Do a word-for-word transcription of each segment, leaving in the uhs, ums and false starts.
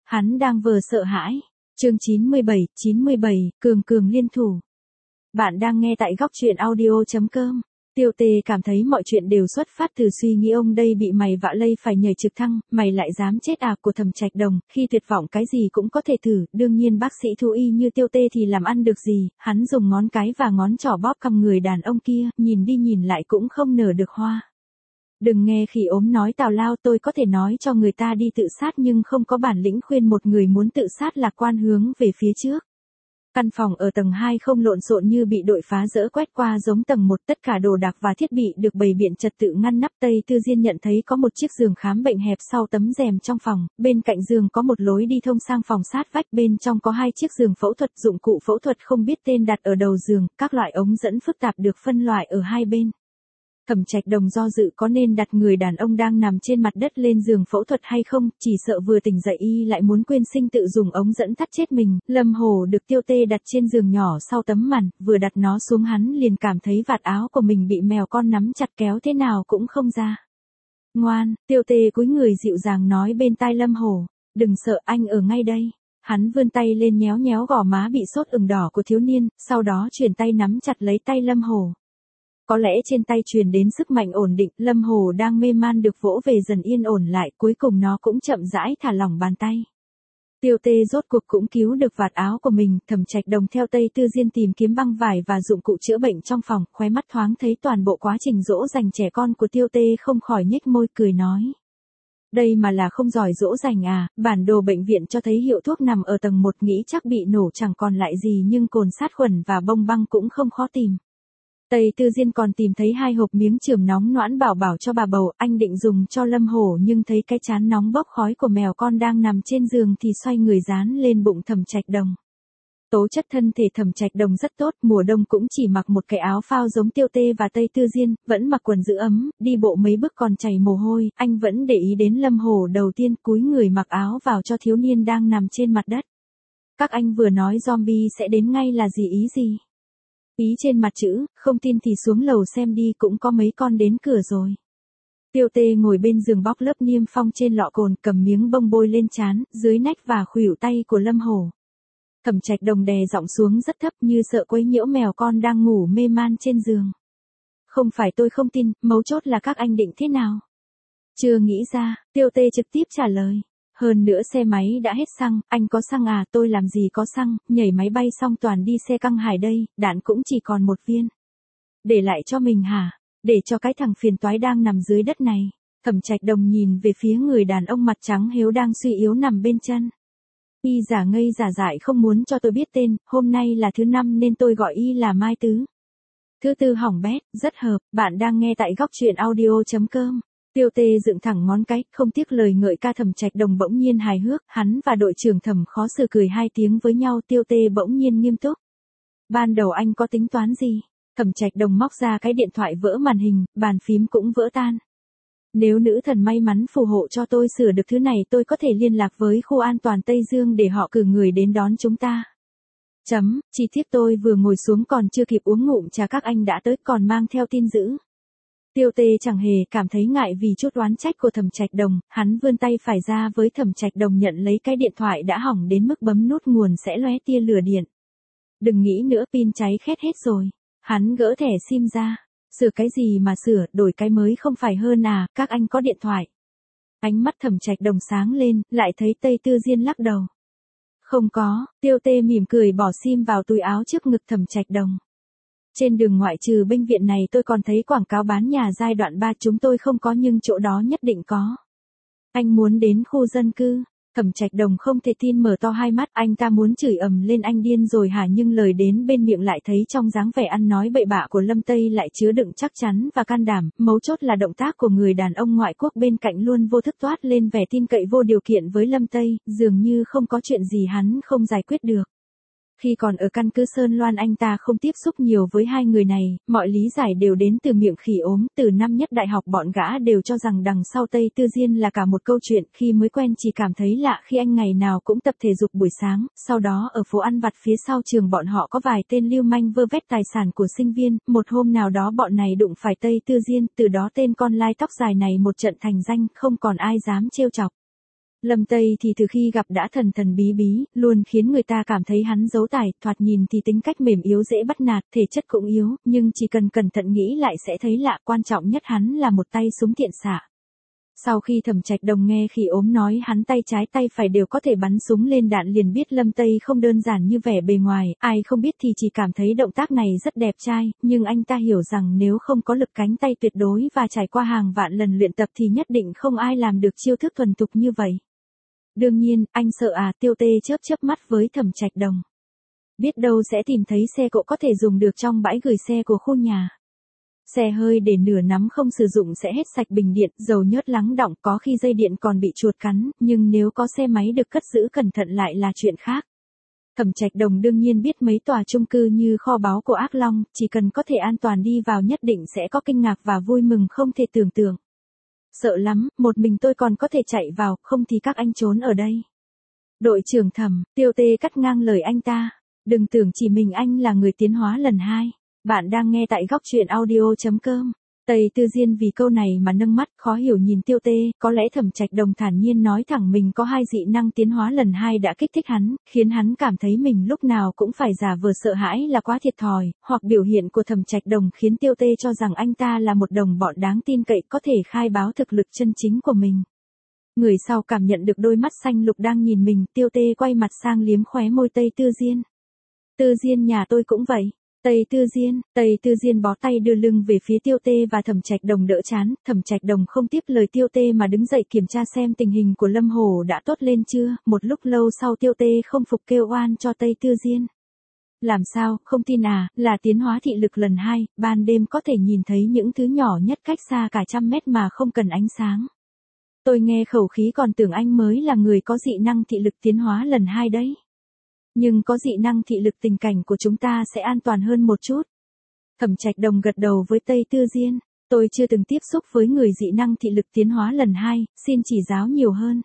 Hắn đang vờ sợ hãi. Chương chín mươi bảy, chín mươi bảy, cường cường liên thủ. Bạn đang nghe tại góc truyện audio chấm com. Tiêu Tê cảm thấy mọi chuyện đều xuất phát từ suy nghĩ ông đây bị mày vạ lây phải nhảy trực thăng, mày lại dám chết à của Thẩm Trạch Đồng, khi tuyệt vọng cái gì cũng có thể thử, đương nhiên bác sĩ thú y như Tiêu Tê thì làm ăn được gì, hắn dùng ngón cái và ngón trỏ bóp cằm người đàn ông kia, nhìn đi nhìn lại cũng không nở được hoa. Đừng nghe khỉ ốm nói tào lao, tôi có thể nói cho người ta đi tự sát nhưng không có bản lĩnh khuyên một người muốn tự sát lạc quan hướng về phía trước. Căn phòng ở tầng hai không lộn xộn như bị đội phá dỡ quét qua giống tầng một, tất cả đồ đạc và thiết bị được bày biện trật tự ngăn nắp. Tây Tư Diên nhận thấy có một chiếc giường khám bệnh hẹp sau tấm rèm trong phòng, bên cạnh giường có một lối đi thông sang phòng sát vách, bên trong có hai chiếc giường phẫu thuật, dụng cụ phẫu thuật không biết tên đặt ở đầu giường, các loại ống dẫn phức tạp được phân loại ở hai bên. Thẩm Trạch Đồng do dự có nên đặt người đàn ông đang nằm trên mặt đất lên giường phẫu thuật hay không, chỉ sợ vừa tỉnh dậy y lại muốn quên sinh tự dùng ống dẫn thắt chết mình. Lâm Hồ được Tiêu Tê đặt trên giường nhỏ sau tấm màn, vừa đặt nó xuống hắn liền cảm thấy vạt áo của mình bị mèo con nắm chặt kéo thế nào cũng không ra. Ngoan, Tiêu Tê cúi người dịu dàng nói bên tai Lâm Hồ, đừng sợ, anh ở ngay đây. Hắn vươn tay lên nhéo nhéo gò má bị sốt ửng đỏ của thiếu niên, sau đó chuyển tay nắm chặt lấy tay Lâm Hồ. Có lẽ trên tay truyền đến sức mạnh ổn định, Lâm Hồ đang mê man được vỗ về dần yên ổn lại, cuối cùng nó cũng chậm rãi thả lỏng bàn tay. Tiêu Tê rốt cuộc cũng cứu được vạt áo của mình. Thẩm Trạch Đồng theo Tây Tư Diên tìm kiếm băng vải và dụng cụ chữa bệnh trong phòng, khóe mắt thoáng thấy toàn bộ quá trình dỗ dành trẻ con của Tiêu Tê, không khỏi nhếch môi cười nói. Đây mà là không giỏi dỗ dành à, bản đồ bệnh viện cho thấy hiệu thuốc nằm ở tầng một, nghĩ chắc bị nổ chẳng còn lại gì nhưng cồn sát khuẩn và bông băng cũng không khó tìm. Tây Tư Diên còn tìm thấy hai hộp miếng chườm nóng noãn bảo bảo cho bà bầu, anh định dùng cho Lâm Hổ nhưng thấy cái chán nóng bốc khói của mèo con đang nằm trên giường thì xoay người dán lên bụng Thẩm Trạch Đồng. Tố chất thân thể Thẩm Trạch Đồng rất tốt, mùa đông cũng chỉ mặc một cái áo phao giống Tiêu Tê và Tây Tư Diên, vẫn mặc quần giữ ấm, đi bộ mấy bước còn chảy mồ hôi, anh vẫn để ý đến Lâm Hổ đầu tiên, cúi người mặc áo vào cho thiếu niên đang nằm trên mặt đất. Các anh vừa nói zombie sẽ đến ngay là gì, ý gì? Ý trên mặt chữ, không tin thì xuống lầu xem đi, cũng có mấy con đến cửa rồi. Tiêu Tê ngồi bên giường bóc lớp niêm phong trên lọ cồn, cầm miếng bông bôi lên trán, dưới nách và khuỷu tay của Lâm Hổ. Thẩm Trạch Đồng đè giọng xuống rất thấp như sợ quấy nhiễu mèo con đang ngủ mê man trên giường. Không phải tôi không tin, mấu chốt là các anh định thế nào? Chưa nghĩ ra, Tiêu Tê trực tiếp trả lời. Hơn nữa xe máy đã hết xăng, anh có xăng à, tôi làm gì có xăng, nhảy máy bay xong toàn đi xe căng hải đây, đạn cũng chỉ còn một viên. Để lại cho mình hả? Để cho cái thằng phiền toái đang nằm dưới đất này. Thẩm Trạch Đồng nhìn về phía người đàn ông mặt trắng hiếu đang suy yếu nằm bên chân. Y giả ngây giả dại không muốn cho tôi biết tên, hôm nay là thứ năm nên tôi gọi y là Mai Tứ. Thứ tư hỏng bét, rất hợp, bạn đang nghe tại góc truyện audio chấm com. Tiêu Tê dựng thẳng ngón cái, không tiếc lời ngợi ca. Thẩm Trạch Đồng bỗng nhiên hài hước, hắn và đội trưởng Thẩm khó xử cười hai tiếng với nhau. Tiêu Tê bỗng nhiên nghiêm túc. Ban đầu anh có tính toán gì? Thẩm Trạch Đồng móc ra cái điện thoại vỡ màn hình, bàn phím cũng vỡ tan. Nếu nữ thần may mắn phù hộ cho tôi sửa được thứ này, tôi có thể liên lạc với khu an toàn Tây Dương để họ cử người đến đón chúng ta. Chấm, chi tiết tôi vừa ngồi xuống còn chưa kịp uống ngụm trà các anh đã tới, còn mang theo tin dữ. Tiêu Tê chẳng hề cảm thấy ngại vì chút oán trách của Thẩm Trạch Đồng, hắn vươn tay phải ra với Thẩm Trạch Đồng nhận lấy cái điện thoại đã hỏng đến mức bấm nút nguồn sẽ lóe tia lửa điện. Đừng nghĩ nữa, pin cháy khét hết rồi. Hắn gỡ thẻ sim ra. Sửa cái gì mà sửa, đổi cái mới không phải hơn à, các anh có điện thoại. Ánh mắt Thẩm Trạch Đồng sáng lên, lại thấy Tây Tư Diên lắc đầu. Không có, Tiêu Tê mỉm cười bỏ sim vào túi áo trước ngực Thẩm Trạch Đồng. Trên đường ngoại trừ bệnh viện này tôi còn thấy quảng cáo bán nhà giai đoạn ba, chúng tôi không có nhưng chỗ đó nhất định có. Anh muốn đến khu dân cư? Thẩm Trạch Đồng không thể tin mở to hai mắt, anh ta muốn chửi ầm lên anh điên rồi hả, nhưng lời đến bên miệng lại thấy trong dáng vẻ ăn nói bậy bạ của Lâm Tây lại chứa đựng chắc chắn và can đảm, mấu chốt là động tác của người đàn ông ngoại quốc bên cạnh luôn vô thức toát lên vẻ tin cậy vô điều kiện với Lâm Tây, dường như không có chuyện gì hắn không giải quyết được. Khi còn ở căn cứ Sơn Loan anh ta không tiếp xúc nhiều với hai người này, mọi lý giải đều đến từ miệng khỉ ốm. Từ năm nhất đại học bọn gã đều cho rằng đằng sau Tây Tư Diên là cả một câu chuyện. Khi mới quen chỉ cảm thấy lạ khi anh ngày nào cũng tập thể dục buổi sáng, sau đó ở phố ăn vặt phía sau trường bọn họ có vài tên lưu manh vơ vét tài sản của sinh viên. Một hôm nào đó bọn này đụng phải Tây Tư Diên, từ đó tên con lai tóc dài này một trận thành danh, không còn ai dám trêu chọc. Lâm Tây thì từ khi gặp đã thần thần bí bí, luôn khiến người ta cảm thấy hắn giấu tài, thoạt nhìn thì tính cách mềm yếu dễ bắt nạt, thể chất cũng yếu, nhưng chỉ cần cẩn thận nghĩ lại sẽ thấy lạ, quan trọng nhất hắn là một tay súng tiện xạ. Sau khi Thẩm Trạch Đồng nghe Khỉ Ốm nói hắn tay trái tay phải đều có thể bắn súng lên đạn liền biết Lâm Tây không đơn giản như vẻ bề ngoài, ai không biết thì chỉ cảm thấy động tác này rất đẹp trai, nhưng anh ta hiểu rằng nếu không có lực cánh tay tuyệt đối và trải qua hàng vạn lần luyện tập thì nhất định không ai làm được chiêu thức thuần thục như vậy. Đương nhiên, anh sợ à, Tiêu Tê chớp chớp mắt với Thẩm Trạch Đồng. Biết đâu sẽ tìm thấy xe cộ có thể dùng được trong bãi gửi xe của khu nhà. Xe hơi để nửa nắm không sử dụng sẽ hết sạch bình điện, dầu nhớt lắng đọng, có khi dây điện còn bị chuột cắn, nhưng nếu có xe máy được cất giữ cẩn thận lại là chuyện khác. Thẩm Trạch Đồng đương nhiên biết mấy tòa chung cư như kho báu của Ác Long, chỉ cần có thể an toàn đi vào nhất định sẽ có kinh ngạc và vui mừng không thể tưởng tượng. Sợ lắm, một mình tôi còn có thể chạy vào, không thì các anh trốn ở đây. Đội trưởng Thẩm, Tiêu Tê cắt ngang lời anh ta. Đừng tưởng chỉ mình anh là người tiến hóa lần hai. Bạn đang nghe tại góc truyện audio chấm com. Tây Tư Diên vì câu này mà nâng mắt khó hiểu nhìn Tiêu Tê, có lẽ Thẩm Trạch Đồng thản nhiên nói thẳng mình có hai dị năng tiến hóa lần hai đã kích thích hắn, khiến hắn cảm thấy mình lúc nào cũng phải giả vờ sợ hãi là quá thiệt thòi, hoặc biểu hiện của Thẩm Trạch Đồng khiến Tiêu Tê cho rằng anh ta là một đồng bọn đáng tin cậy có thể khai báo thực lực chân chính của mình. Người sau cảm nhận được đôi mắt xanh lục đang nhìn mình, Tiêu Tê quay mặt sang liếm khóe môi Tây Tư Diên. Tư Diên nhà tôi cũng vậy. Tây Tư Diên, Tây Tư Diên bó tay đưa lưng về phía Tiêu Tê và Thẩm Trạch Đồng đỡ chán, Thẩm Trạch Đồng không tiếp lời Tiêu Tê mà đứng dậy kiểm tra xem tình hình của Lâm Hổ đã tốt lên chưa, một lúc lâu sau Tiêu Tê không phục kêu oan cho Tây Tư Diên. Làm sao, không tin à, là tiến hóa thị lực lần hai, ban đêm có thể nhìn thấy những thứ nhỏ nhất cách xa cả trăm mét mà không cần ánh sáng. Tôi nghe khẩu khí còn tưởng anh mới là người có dị năng thị lực tiến hóa lần hai đấy. Nhưng có dị năng thị lực tình cảnh của chúng ta sẽ an toàn hơn một chút. Thẩm Trạch Đồng gật đầu với Tây Tư Diên. Tôi chưa từng tiếp xúc với người dị năng thị lực tiến hóa lần hai, xin chỉ giáo nhiều hơn.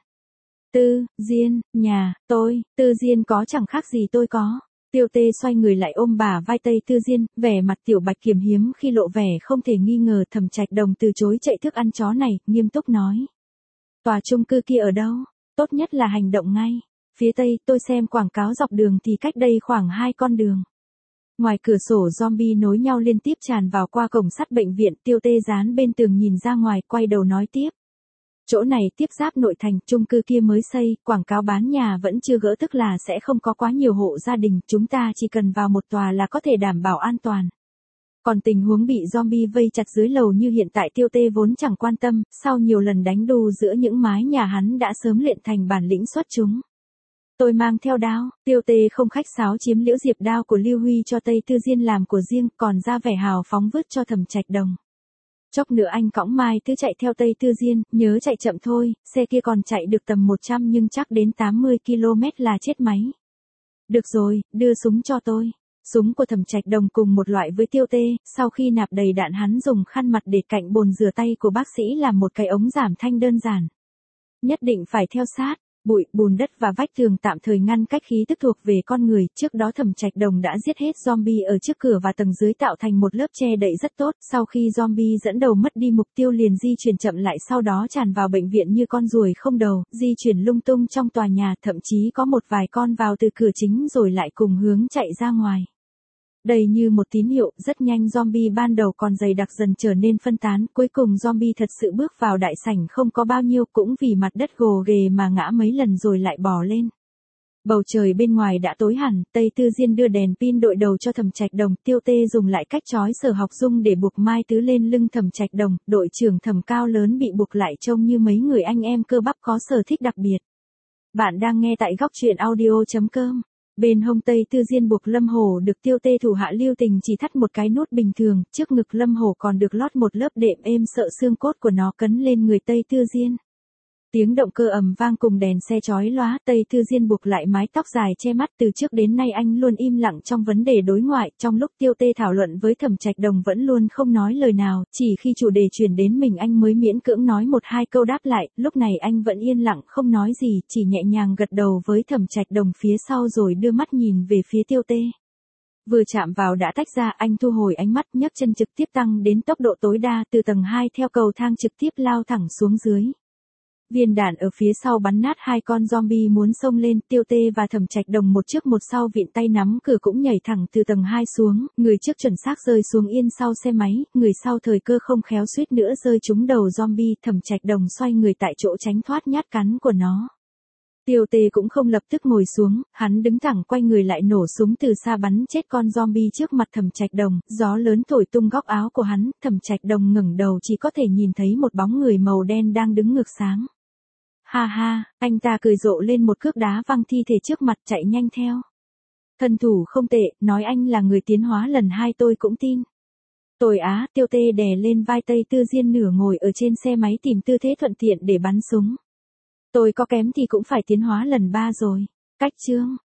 Tư, Diên, nhà, tôi, Tư Diên có chẳng khác gì tôi có. Tiêu Tê xoay người lại ôm bà vai Tây Tư Diên, vẻ mặt Tiểu Bạch Kiểm hiếm khi lộ vẻ không thể nghi ngờ. Thẩm Trạch Đồng từ chối chạy thức ăn chó này, nghiêm túc nói. Tòa chung cư kia ở đâu? Tốt nhất là hành động ngay. Phía tây, tôi xem quảng cáo dọc đường thì cách đây khoảng hai con đường. Ngoài cửa sổ zombie nối nhau liên tiếp tràn vào qua cổng sắt bệnh viện, Tiêu Tê dán bên tường nhìn ra ngoài, quay đầu nói tiếp. Chỗ này tiếp giáp nội thành, chung cư kia mới xây, quảng cáo bán nhà vẫn chưa gỡ tức là sẽ không có quá nhiều hộ gia đình, chúng ta chỉ cần vào một tòa là có thể đảm bảo an toàn. Còn tình huống bị zombie vây chặt dưới lầu như hiện tại Tiêu Tê vốn chẳng quan tâm, sau nhiều lần đánh đu giữa những mái nhà hắn đã sớm luyện thành bản lĩnh xuất chúng. Tôi mang theo đao, Tiêu Tê không khách sáo chiếm liễu diệp đao của Lưu Huy cho Tây Tư Diên làm của riêng, còn ra vẻ hào phóng vứt cho Thẩm Trạch Đồng. Chốc nữa anh cõng Mai Tư chạy theo Tây Tư Diên, nhớ chạy chậm thôi, xe kia còn chạy được tầm một trăm nhưng chắc đến tám mươi ki lô mét là chết máy. Được rồi, đưa súng cho tôi. Súng của Thẩm Trạch Đồng cùng một loại với Tiêu Tê, sau khi nạp đầy đạn hắn dùng khăn mặt để cạnh bồn rửa tay của bác sĩ làm một cái ống giảm thanh đơn giản. Nhất định phải theo sát. Bụi, bùn đất và vách tường tạm thời ngăn cách khí tức thuộc về con người, trước đó Thẩm Trạch Đồng đã giết hết zombie ở trước cửa và tầng dưới tạo thành một lớp che đậy rất tốt, sau khi zombie dẫn đầu mất đi mục tiêu liền di chuyển chậm lại sau đó tràn vào bệnh viện như con ruồi không đầu, di chuyển lung tung trong tòa nhà, thậm chí có một vài con vào từ cửa chính rồi lại cùng hướng chạy ra ngoài. Đây như một tín hiệu, rất nhanh zombie ban đầu còn dày đặc dần trở nên phân tán, cuối cùng zombie thật sự bước vào đại sảnh không có bao nhiêu cũng vì mặt đất gồ ghề mà ngã mấy lần rồi lại bò lên. Bầu trời bên ngoài đã tối hẳn, Tây Tư Diên đưa đèn pin đội đầu cho Thẩm Trạch Đồng, Tiêu Tê dùng lại cách trói Sở Học Dung để buộc Mai Tứ lên lưng Thẩm Trạch Đồng, đội trưởng Thẩm cao lớn bị buộc lại trông như mấy người anh em cơ bắp có sở thích đặc biệt. Bạn đang nghe tại góc truyện audio chấm com. Bên hông Tây Tư Diên buộc Lâm Hổ được Tiêu Tê thủ hạ lưu tình chỉ thắt một cái nút bình thường, trước ngực Lâm Hổ còn được lót một lớp đệm êm sợ xương cốt của nó cấn lên người Tây Tư Diên. Tiếng động cơ ầm vang cùng đèn xe chói lóa, Tây Tư Diên buộc lại mái tóc dài che mắt, từ trước đến nay anh luôn im lặng trong vấn đề đối ngoại, trong lúc Tiêu Tê thảo luận với Thẩm Trạch Đồng vẫn luôn không nói lời nào, chỉ khi chủ đề chuyển đến mình anh mới miễn cưỡng nói một hai câu đáp lại, lúc này anh vẫn yên lặng không nói gì, chỉ nhẹ nhàng gật đầu với Thẩm Trạch Đồng phía sau rồi đưa mắt nhìn về phía Tiêu Tê. Vừa chạm vào đã tách ra, anh thu hồi ánh mắt, nhấc chân trực tiếp tăng đến tốc độ tối đa từ tầng hai theo cầu thang trực tiếp lao thẳng xuống dưới. Viên đạn ở phía sau bắn nát hai con zombie muốn xông lên, Tiêu Tê và Thẩm Trạch Đồng một trước một sau vịn tay nắm cửa cũng nhảy thẳng từ tầng hai xuống, người trước chuẩn xác rơi xuống yên sau xe máy, người sau thời cơ không khéo suýt nữa rơi trúng đầu zombie, Thẩm Trạch Đồng xoay người tại chỗ tránh thoát nhát cắn của nó. Tiêu Tê cũng không lập tức ngồi xuống, hắn đứng thẳng quay người lại nổ súng từ xa bắn chết con zombie trước mặt Thẩm Trạch Đồng, gió lớn thổi tung góc áo của hắn, Thẩm Trạch Đồng ngẩng đầu chỉ có thể nhìn thấy một bóng người màu đen đang đứng ngược sáng. Ha ha, anh ta cười rộ lên một cước đá văng thi thể trước mặt chạy nhanh theo. Thân thủ không tệ, nói anh là người tiến hóa lần hai tôi cũng tin. Tồi á, Tiêu Tê đè lên vai Tây Tư Diên nửa ngồi ở trên xe máy tìm tư thế thuận tiện để bắn súng. Tôi có kém thì cũng phải tiến hóa lần ba rồi. Cách chương.